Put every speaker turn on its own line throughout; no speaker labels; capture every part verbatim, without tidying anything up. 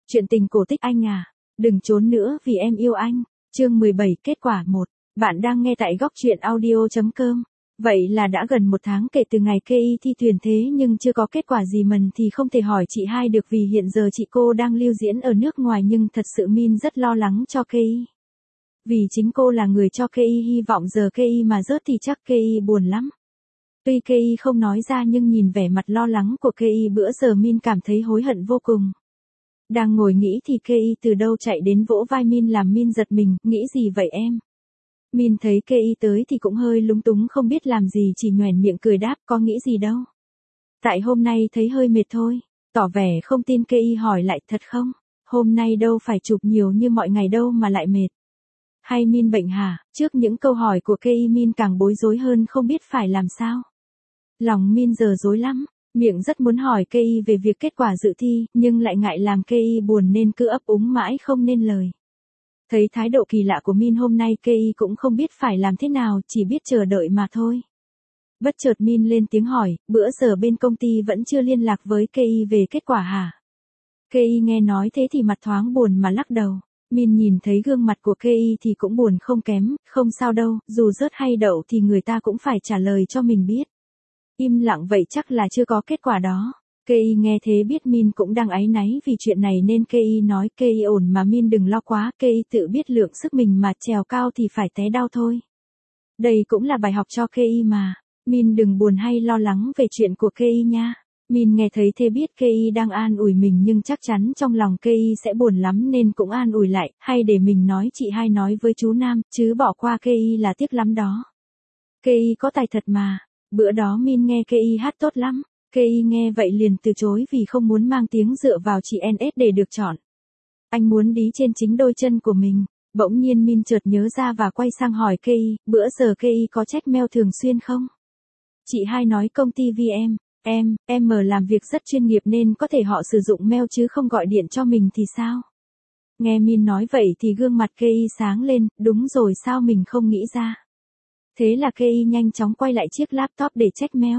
Chuyện tình cổ tích anh à, đừng trốn nữa vì em yêu anh. Chương mười bảy kết quả một. Bạn đang nghe tại góc truyện audio chấm com. Vậy là đã gần một tháng kể từ ngày Kê Y thi tuyển thế nhưng chưa có kết quả gì mần thì không thể hỏi chị hai được vì hiện giờ chị cô đang lưu diễn ở nước ngoài nhưng thật sự Min rất lo lắng cho Kê Y. Vì chính cô là người cho Kê Y hy vọng giờ Kê Y mà rớt thì chắc Kê Y buồn lắm. Tuy Kê Y không nói ra nhưng nhìn vẻ mặt lo lắng của Kê Y bữa giờ Min cảm thấy hối hận vô cùng. Đang ngồi nghĩ thì Kê Y từ đâu chạy đến vỗ vai Min làm Min giật mình, nghĩ gì vậy em? Min thấy Kê Y tới thì cũng hơi lúng túng không biết làm gì chỉ nhoẻn miệng cười đáp có nghĩ gì đâu. Tại hôm nay thấy hơi mệt thôi, tỏ vẻ không tin Kê Y hỏi lại thật không? Hôm nay đâu phải chụp nhiều như mọi ngày đâu mà lại mệt. Hay Min bệnh hả? Trước những câu hỏi của Kê Y Min càng bối rối hơn không biết phải làm sao. Lòng Min giờ rối lắm. Miệng rất muốn hỏi Kê Y về việc kết quả dự thi, nhưng lại ngại làm Kê Y buồn nên cứ ấp úng mãi không nên lời. Thấy thái độ kỳ lạ của Min hôm nay Kê Y cũng không biết phải làm thế nào, chỉ biết chờ đợi mà thôi. Bất chợt Min lên tiếng hỏi, bữa giờ bên công ty vẫn chưa liên lạc với Kê Y về kết quả hả? Kê Y nghe nói thế thì mặt thoáng buồn mà lắc đầu. Min nhìn thấy gương mặt của Kê Y thì cũng buồn không kém, không sao đâu, dù rớt hay đậu thì người ta cũng phải trả lời cho mình biết. Im lặng vậy chắc là chưa có kết quả đó. Kê Y nghe thế biết Min cũng đang áy náy vì chuyện này nên Kê Y nói Kê Y ổn mà Min đừng lo quá, Kê Y tự biết lượng sức mình mà trèo cao thì phải té đau thôi. Đây cũng là bài học cho Kê Y mà. Min đừng buồn hay lo lắng về chuyện của Kê Y nha. Min nghe thấy thế biết Kê Y đang an ủi mình nhưng chắc chắn trong lòng Kê Y sẽ buồn lắm nên cũng an ủi lại, hay để mình nói chị hai nói với chú Nam, chứ bỏ qua Kê Y là tiếc lắm đó. Kê Y có tài thật mà. Bữa đó Min nghe Kê Y hát tốt lắm. Kê Y nghe vậy liền từ chối vì không muốn mang tiếng dựa vào chị en ét để được chọn. Anh muốn đi trên chính đôi chân của mình. Bỗng nhiên Min chợt nhớ ra và quay sang hỏi Kê Y, bữa giờ Kê Y có check mail thường xuyên không? Chị hai nói công ty vê em, em, em mở làm việc rất chuyên nghiệp nên có thể họ sử dụng mail chứ không gọi điện cho mình thì sao? Nghe Min nói vậy thì gương mặt Kê Y sáng lên, đúng rồi sao mình không nghĩ ra. Thế là Kê Y nhanh chóng quay lại chiếc laptop để check mail.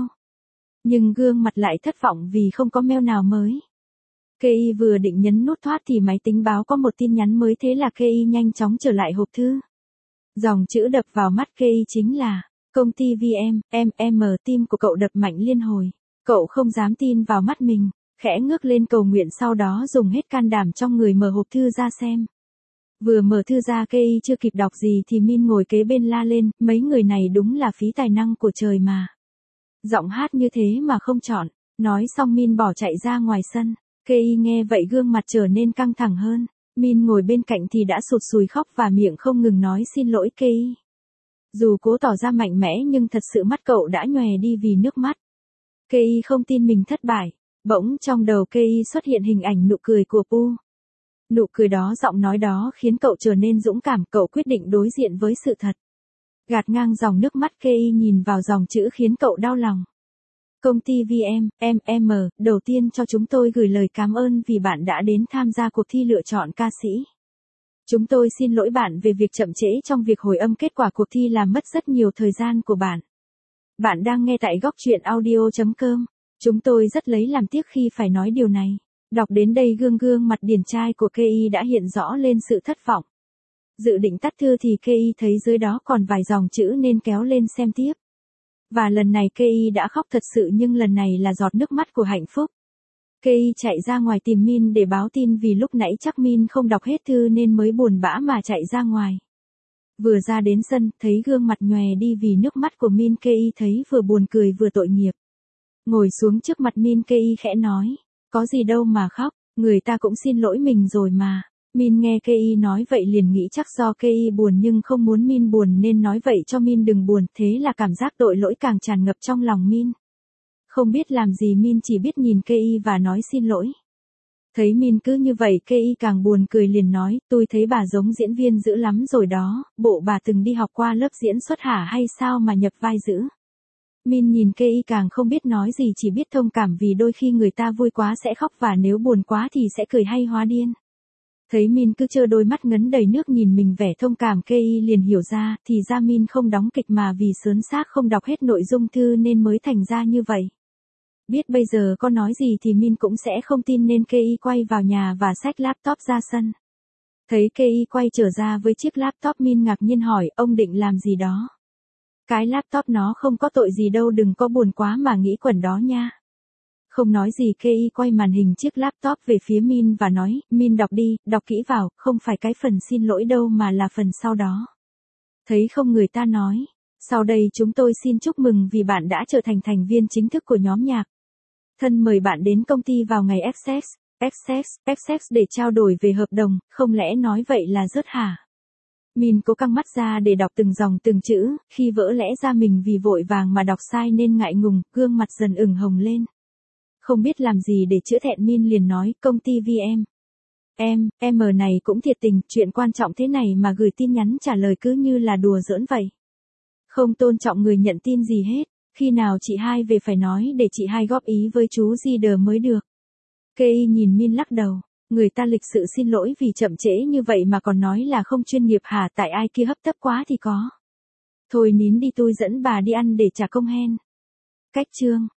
Nhưng gương mặt lại thất vọng vì không có mail nào mới. Kê Y vừa định nhấn nút thoát thì máy tính báo có một tin nhắn mới thế là Kê Y nhanh chóng trở lại hộp thư. Dòng chữ đập vào mắt Kê Y chính là, công ty vê em, em, em, tim của cậu đập mạnh liên hồi. Cậu không dám tin vào mắt mình, khẽ ngước lên cầu nguyện sau đó dùng hết can đảm trong người mở hộp thư ra xem. Vừa mở thư ra Kê Y chưa kịp đọc gì thì Min ngồi kế bên la lên, mấy người này đúng là phí tài năng của trời mà. Giọng hát như thế mà không chọn, nói xong Min bỏ chạy ra ngoài sân. Kê Y nghe vậy gương mặt trở nên căng thẳng hơn. Min ngồi bên cạnh thì đã sụt sùi khóc và miệng không ngừng nói xin lỗi Kê Y. Dù cố tỏ ra mạnh mẽ nhưng thật sự mắt cậu đã nhòe đi vì nước mắt. Kê Y không tin mình thất bại, bỗng trong đầu Kê Y xuất hiện hình ảnh nụ cười của Pu. Nụ cười đó giọng nói đó khiến cậu trở nên dũng cảm, cậu quyết định đối diện với sự thật. Gạt ngang dòng nước mắt Kê Y nhìn vào dòng chữ khiến cậu đau lòng. Công ty vê em, em, em, đầu tiên cho chúng tôi gửi lời cảm ơn vì bạn đã đến tham gia cuộc thi lựa chọn ca sĩ. Chúng tôi xin lỗi bạn về việc chậm trễ trong việc hồi âm kết quả cuộc thi làm mất rất nhiều thời gian của bạn. Bạn đang nghe tại góc truyện audio chấm com. Chúng tôi rất lấy làm tiếc khi phải nói điều này. Đọc đến đây gương gương mặt điển trai của Kê Y đã hiện rõ lên sự thất vọng. Dự định tắt thư thì Kê Y thấy dưới đó còn vài dòng chữ nên kéo lên xem tiếp. Và lần này Kê Y đã khóc thật sự nhưng lần này là giọt nước mắt của hạnh phúc. Kê Y chạy ra ngoài tìm Min để báo tin vì lúc nãy chắc Min không đọc hết thư nên mới buồn bã mà chạy ra ngoài. Vừa ra đến sân, thấy gương mặt nhòe đi vì nước mắt của Min Kê Y thấy vừa buồn cười vừa tội nghiệp. Ngồi xuống trước mặt Min Kê Y khẽ nói, có gì đâu mà khóc, người ta cũng xin lỗi mình rồi mà. Min nghe Kê Y nói vậy liền nghĩ chắc do Kê Y buồn nhưng không muốn Min buồn nên nói vậy cho Min đừng buồn, thế là cảm giác tội lỗi càng tràn ngập trong lòng Min. Không biết làm gì Min chỉ biết nhìn Kê Y và nói xin lỗi. Thấy Min cứ như vậy Kê Y càng buồn cười liền nói, tôi thấy bà giống diễn viên dữ lắm rồi đó, bộ bà từng đi học qua lớp diễn xuất hả hay sao mà nhập vai dữ. Min nhìn Kê Y càng không biết nói gì chỉ biết thông cảm vì đôi khi người ta vui quá sẽ khóc và nếu buồn quá thì sẽ cười hay hóa điên. Thấy Min cứ trơ đôi mắt ngấn đầy nước nhìn mình vẻ thông cảm Kê Y liền hiểu ra thì ra Min không đóng kịch mà vì sớn xác không đọc hết nội dung thư nên mới thành ra như vậy. Biết bây giờ có nói gì thì Min cũng sẽ không tin nên Kei quay vào nhà và xách laptop ra sân. Thấy Kei quay trở ra với chiếc laptop, Min ngạc nhiên hỏi, ông định làm gì đó? Cái laptop nó không có tội gì đâu, đừng có buồn quá mà nghĩ quẩn đó nha. Không nói gì, Kei quay màn hình chiếc laptop về phía Min và nói, Min đọc đi, đọc kỹ vào, không phải cái phần xin lỗi đâu mà là phần sau đó. Thấy không, người ta nói, sau đây chúng tôi xin chúc mừng vì bạn đã trở thành thành viên chính thức của nhóm nhạc. Thân mời bạn đến công ty vào ngày Access, Access, Access để trao đổi về hợp đồng, không lẽ nói vậy là rớt hả? Min cố căng mắt ra để đọc từng dòng từng chữ, khi vỡ lẽ ra mình vì vội vàng mà đọc sai nên ngại ngùng, gương mặt dần ửng hồng lên. Không biết làm gì để chữa thẹn, Min liền nói, công ty vê em. Em, em này cũng thiệt tình, chuyện quan trọng thế này mà gửi tin nhắn trả lời cứ như là đùa giỡn vậy. Không tôn trọng người nhận tin gì hết, khi nào chị hai về phải nói để chị hai góp ý với chú Zider mới được. Kei nhìn Min lắc đầu, người ta lịch sự xin lỗi vì chậm trễ như vậy mà còn nói là không chuyên nghiệp hả, tại ai kia hấp tấp quá thì có. Thôi nín đi, tôi dẫn bà đi ăn để trả công hen. Cách chương